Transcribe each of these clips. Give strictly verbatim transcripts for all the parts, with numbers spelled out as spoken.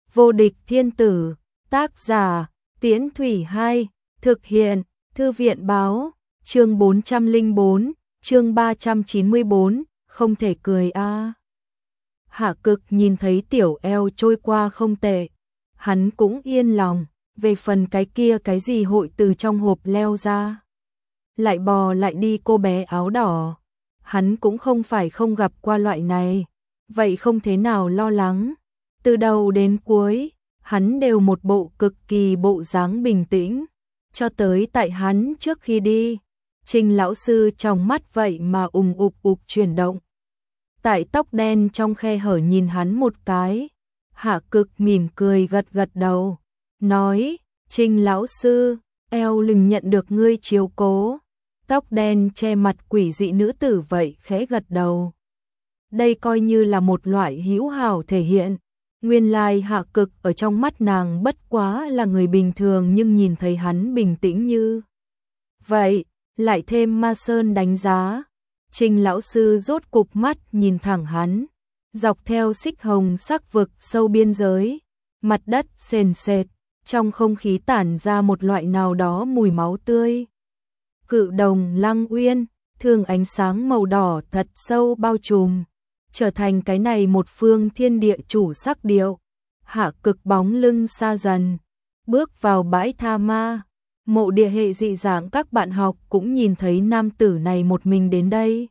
Vô địch thiên tử, tác giả, Tiễn Thủy hai, thực hiện, Thư viện báo, chương bốn trăm lẻ bốn, chương ba trăm chín mươi bốn, không thể cười a. À. Hạ Cực nhìn thấy tiểu eo trôi qua không tệ, hắn cũng yên lòng, về phần cái kia cái gì hội từ trong hộp leo ra. Lại bò lại đi cô bé áo đỏ, hắn cũng không phải không gặp qua loại này, vậy không thế nào lo lắng. Từ đầu đến cuối, hắn đều một bộ cực kỳ bộ dáng bình tĩnh, cho tới tại hắn trước khi đi, Trình lão sư trong mắt vậy mà ùng ục ục chuyển động. Tại tóc đen trong khe hở nhìn hắn một cái, Hạ Cực mỉm cười gật gật đầu, nói, Trình lão sư, eo lừng nhận được ngươi chiếu cố. Tóc đen che mặt quỷ dị nữ tử vậy khẽ gật đầu. Đây coi như là một loại hữu hảo thể hiện. Nguyên lai Hạ Cực ở trong mắt nàng bất quá là người bình thường, nhưng nhìn thấy hắn bình tĩnh như vậy, lại thêm ma sơn đánh giá. Trình lão sư rốt cục mắt nhìn thẳng hắn, dọc theo xích hồng sắc vực sâu biên giới, mặt đất sền sệt, trong không khí tản ra một loại nào đó mùi máu tươi. Cự đồng Lăng Uyên, thường ánh sáng màu đỏ thật sâu bao trùm, trở thành cái này một phương thiên địa chủ sắc điệu. Hạ Cực bóng lưng xa dần, bước vào bãi tha ma. Mộ địa hệ dị dạng các bạn học cũng nhìn thấy nam tử này một mình đến đây.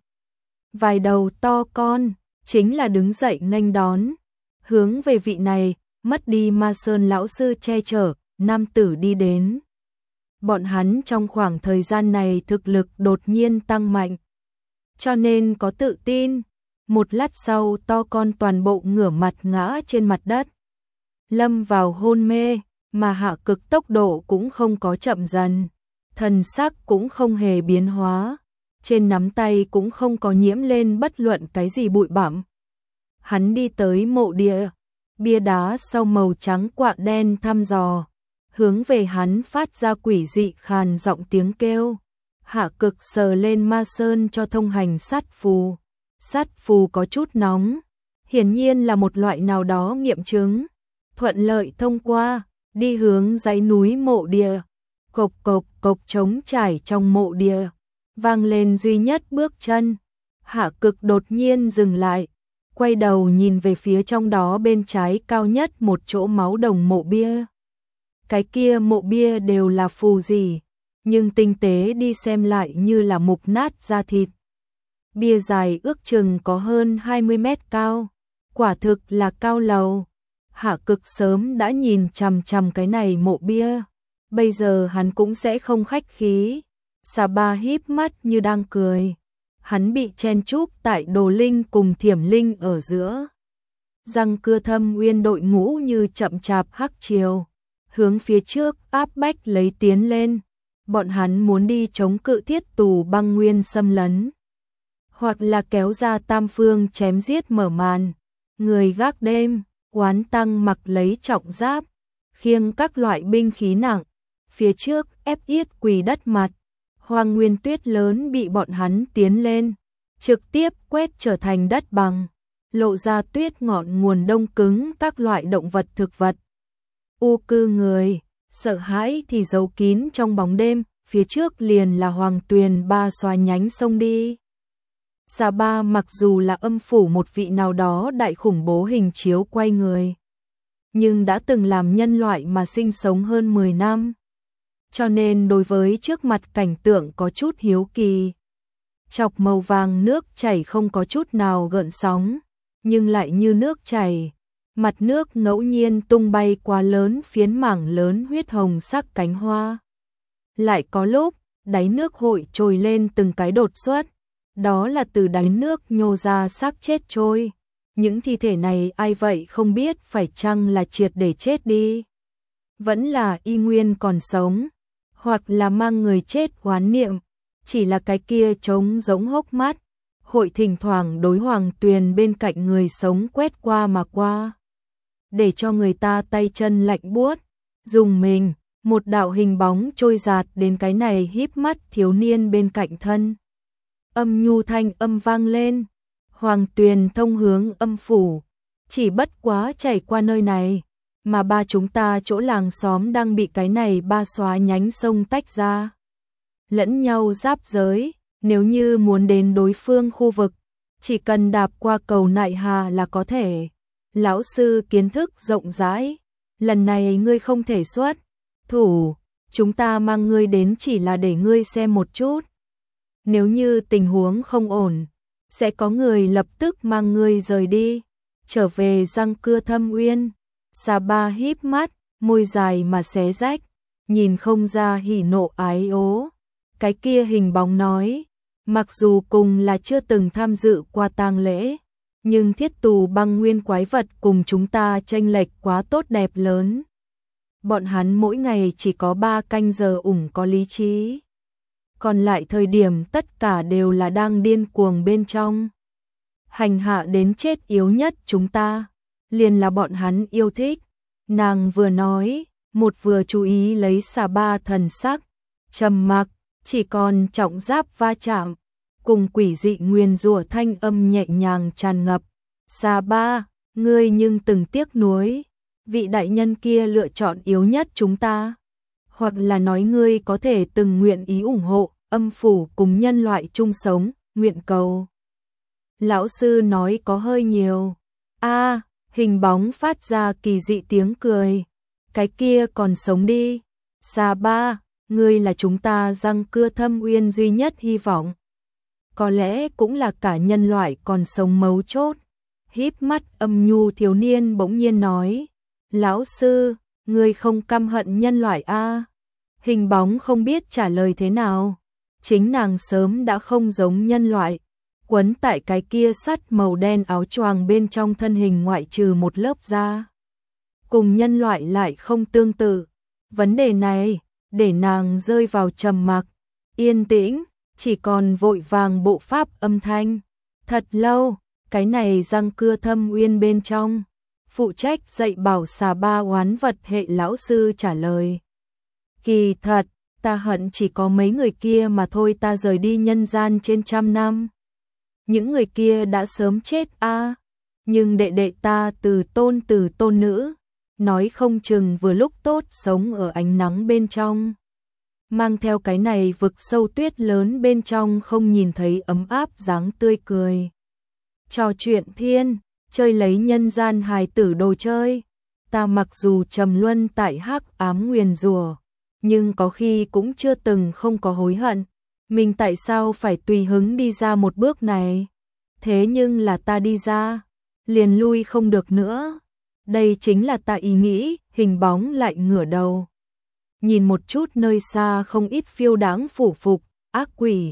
Vài đầu to con, chính là đứng dậy nghênh đón. Hướng về vị này, mất đi ma sơn lão sư che chở, nam tử đi đến. Bọn hắn trong khoảng thời gian này thực lực đột nhiên tăng mạnh, cho nên có tự tin. Một lát sau to con toàn bộ ngửa mặt ngã trên mặt đất, lâm vào hôn mê, mà Hạ Cực tốc độ cũng không có chậm dần, thần sắc cũng không hề biến hóa, trên nắm tay cũng không có nhiễm lên bất luận cái gì bụi bặm. Hắn đi tới mộ địa, bia đá sau màu trắng quạ đen thăm dò, hướng về hắn phát ra quỷ dị khàn giọng tiếng kêu. Hạ Cực sờ lên ma sơn cho thông hành sát phù. Sát phù có chút nóng, hiển nhiên là một loại nào đó nghiệm chứng, thuận lợi thông qua, đi hướng dãy núi mộ địa. Cộc cộc cộc trống trải trong mộ địa, vang lên duy nhất bước chân. Hạ Cực đột nhiên dừng lại, quay đầu nhìn về phía trong đó bên trái cao nhất một chỗ máu đồng mộ bia. Cái kia mộ bia đều là phù gì, nhưng tinh tế đi xem lại như là mục nát da thịt. Bia dài ước chừng có hơn hai mươi mét cao, quả thực là cao lầu. Hạ Cực sớm đã nhìn chằm chằm cái này mộ bia, bây giờ hắn cũng sẽ không khách khí. Xà Ba híp mắt như đang cười, hắn bị chen chúc tại Đồ Linh cùng Thiểm Linh ở giữa. Răng cưa thâm uyên đội ngũ như chậm chạp hắc triều, hướng phía trước áp bách lấy tiến lên. Bọn hắn muốn đi chống cự thiết tù băng nguyên xâm lấn, hoặc là kéo ra tam phương chém giết mở màn. Người gác đêm, Oán Tăng mặc lấy trọng giáp, khiêng các loại binh khí nặng, phía trước ép yết quỳ đất mặt. Hoang nguyên tuyết lớn bị bọn hắn tiến lên, trực tiếp quét trở thành đất bằng, lộ ra tuyết ngọn nguồn đông cứng các loại động vật thực vật. U cư người, sợ hãi thì giấu kín trong bóng đêm, phía trước liền là Hoàng Tuyền ba xóa nhánh sông đi. Xà Ba mặc dù là âm phủ một vị nào đó đại khủng bố hình chiếu quay người, nhưng đã từng làm nhân loại mà sinh sống hơn mười năm. Cho nên đối với trước mặt cảnh tượng có chút hiếu kỳ. Chọc màu vàng nước chảy không có chút nào gợn sóng, nhưng lại như nước chảy. Mặt nước ngẫu nhiên tung bay quá lớn phiến mảng lớn huyết hồng sắc cánh hoa. Lại có lúc, đáy nước hội trồi lên từng cái đột xuất. Đó là từ đáy nước nhô ra xác chết trôi. Những thi thể này ai vậy không biết phải chăng là triệt để chết đi, vẫn là y nguyên còn sống, hoặc là mang người chết oán niệm. Chỉ là cái kia trống giống hốc mắt, hội thỉnh thoảng đối Hoàng Tuyền bên cạnh người sống quét qua mà qua, để cho người ta tay chân lạnh buốt, dùng mình. Một đạo hình bóng trôi giạt đến cái này híp mắt thiếu niên bên cạnh thân. Âm nhu thanh âm vang lên, Hoàng Tuyền thông hướng âm phủ, chỉ bất quá chảy qua nơi này, mà ba chúng ta chỗ làng xóm đang bị cái này ba xóa nhánh sông tách ra. Lẫn nhau giáp giới, nếu như muốn đến đối phương khu vực, chỉ cần đạp qua cầu Nại Hà là có thể. Lão sư kiến thức rộng rãi, lần này ngươi không thể xuất thủ, chúng ta mang ngươi đến chỉ là để ngươi xem một chút. Nếu như tình huống không ổn, sẽ có người lập tức mang ngươi rời đi, trở về Răng Cưa Thâm Uyên. Sa Ba híp mắt, môi dài mà xé rách, nhìn không ra hỉ nộ ái ố. Cái kia hình bóng nói, mặc dù cùng là chưa từng tham dự qua tang lễ, nhưng thiết tù băng nguyên quái vật cùng chúng ta chênh lệch quá tốt đẹp lớn. Bọn hắn mỗi ngày chỉ có ba canh giờ ủng có lý trí. Còn lại thời điểm tất cả đều là đang điên cuồng bên trong. Hành hạ đến chết yếu nhất chúng ta, liền là bọn hắn yêu thích. Nàng vừa nói, một vừa chú ý lấy Sa Ba thần sắc, trầm mặc, chỉ còn trọng giáp va chạm, cùng quỷ dị nguyền rủa thanh âm nhẹ nhàng tràn ngập. Sa Ba, ngươi nhưng từng tiếc nuối, vị đại nhân kia lựa chọn yếu nhất chúng ta. Hoặc là nói ngươi có thể từng nguyện ý ủng hộ, âm phủ cùng nhân loại chung sống, nguyện cầu. Lão sư nói có hơi nhiều. A, hình bóng phát ra kỳ dị tiếng cười. Cái kia còn sống đi. Sa Ba, ngươi là chúng ta Răng Cưa Thâm Uyên duy nhất hy vọng. Có lẽ cũng là cả nhân loại còn sống mấu chốt. Híp mắt âm nhu thiếu niên bỗng nhiên nói. Lão sư, ngươi không căm hận nhân loại a? Hình bóng không biết trả lời thế nào. Chính nàng sớm đã không giống nhân loại. Quấn tại cái kia sắt màu đen áo choàng bên trong thân hình ngoại trừ một lớp da. Cùng nhân loại lại không tương tự. Vấn đề này, để nàng rơi vào trầm mặc, yên tĩnh, chỉ còn vội vàng bộ pháp âm thanh. Thật lâu, cái này Răng Cưa Thâm Uyên bên trong, phụ trách dạy bảo Sa Ba oán vật hệ lão sư trả lời. Kỳ thật, ta hận chỉ có mấy người kia mà thôi, ta rời đi nhân gian trên trăm năm. Những người kia đã sớm chết a, à, nhưng đệ đệ ta từ tôn từ tôn nữ, nói không chừng vừa lúc tốt sống ở ánh nắng bên trong. Mang theo cái này vực sâu tuyết lớn bên trong không nhìn thấy ấm áp dáng tươi cười. Trò chuyện thiên, chơi lấy nhân gian hài tử đồ chơi. Ta mặc dù trầm luân tại hắc ám nguyền rủa, nhưng có khi cũng chưa từng không có hối hận. Mình tại sao phải tùy hứng đi ra một bước này? Thế nhưng là ta đi ra, liền lui không được nữa. Đây chính là ta ý nghĩ, hình bóng lại ngửa đầu. Nhìn một chút nơi xa không ít phiêu đáng phủ phục, ác quỷ.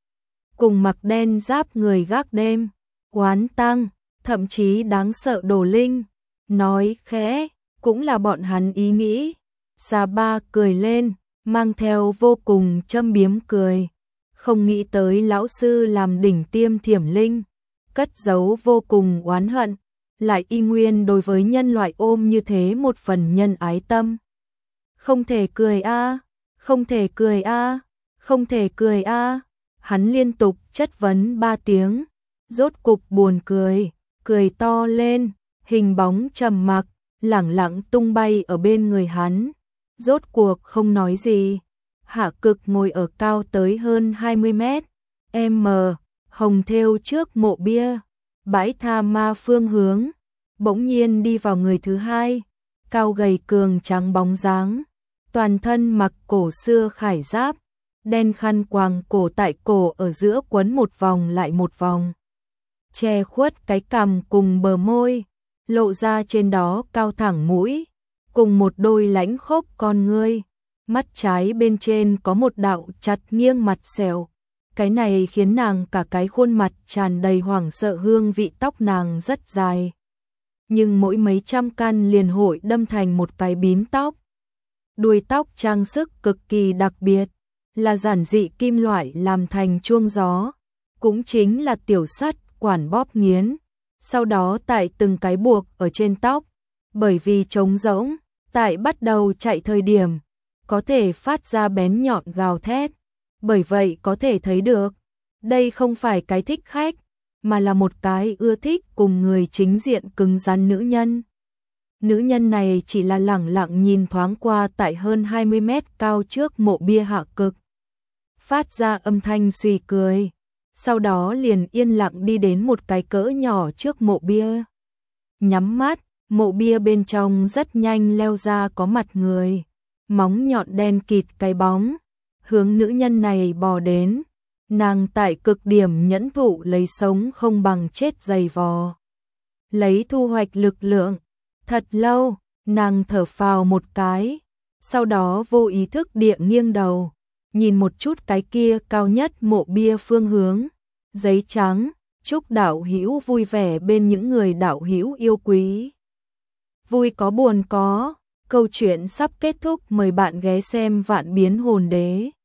Cùng mặc đen giáp người gác đêm, oán tang, thậm chí đáng sợ đồ linh. Nói khẽ, cũng là bọn hắn ý nghĩ. Sa Ba cười lên, mang theo vô cùng châm biếm cười. Không nghĩ tới lão sư làm đỉnh tiêm thiểm linh, cất giấu vô cùng oán hận, lại y nguyên đối với nhân loại ôm như thế một phần nhân ái tâm. Không thể cười a, không thể cười a, không thể cười a. Hắn liên tục chất vấn ba tiếng, rốt cục buồn cười, cười to lên, hình bóng trầm mặc, lẳng lặng tung bay ở bên người hắn, rốt cuộc không nói gì. Hạ Cực ngồi ở cao tới hơn hai mươi mét, m, hồng thêu trước mộ bia, bãi tha ma phương hướng, bỗng nhiên đi vào người thứ hai, cao gầy cường trắng bóng dáng, toàn thân mặc cổ xưa khải giáp, đen khăn quàng cổ tại cổ ở giữa quấn một vòng lại một vòng, che khuất cái cằm cùng bờ môi, lộ ra trên đó cao thẳng mũi, cùng một đôi lãnh khốc con ngươi. Mắt trái bên trên có một đạo chặt nghiêng mặt sẹo. Cái này khiến nàng cả cái khuôn mặt tràn đầy hoảng sợ, hương vị tóc nàng rất dài. Nhưng mỗi mấy trăm căn liền hội đâm thành một cái bím tóc. Đuôi tóc trang sức cực kỳ đặc biệt, là giản dị kim loại làm thành chuông gió. Cũng chính là tiểu sắt quản bóp nghiến. Sau đó tại từng cái buộc ở trên tóc. Bởi vì trống rỗng, tại bắt đầu chạy thời điểm, có thể phát ra bén nhọn gào thét. Bởi vậy có thể thấy được, đây không phải cái thích khách, mà là một cái ưa thích cùng người chính diện cứng rắn nữ nhân. Nữ nhân này chỉ là lẳng lặng nhìn thoáng qua tại hơn hai mươi mét cao trước mộ bia hạ cực. Phát ra âm thanh suy cười. Sau đó liền yên lặng đi đến một cái cỡ nhỏ trước mộ bia. Nhắm mắt, mộ bia bên trong rất nhanh leo ra có mặt người. Móng nhọn đen kịt cái bóng. Hướng nữ nhân này bò đến. Nàng tại cực điểm nhẫn thụ lấy sống không bằng chết dày vò. Lấy thu hoạch lực lượng. Thật lâu, nàng thở phào một cái. Sau đó vô ý thức địa nghiêng đầu. Nhìn một chút cái kia cao nhất mộ bia phương hướng. Giấy trắng, chúc đạo hữu vui vẻ bên những người đạo hữu yêu quý. Vui có buồn có. Câu chuyện sắp kết thúc, mời bạn ghé xem Vạn Biến Hồn Đế.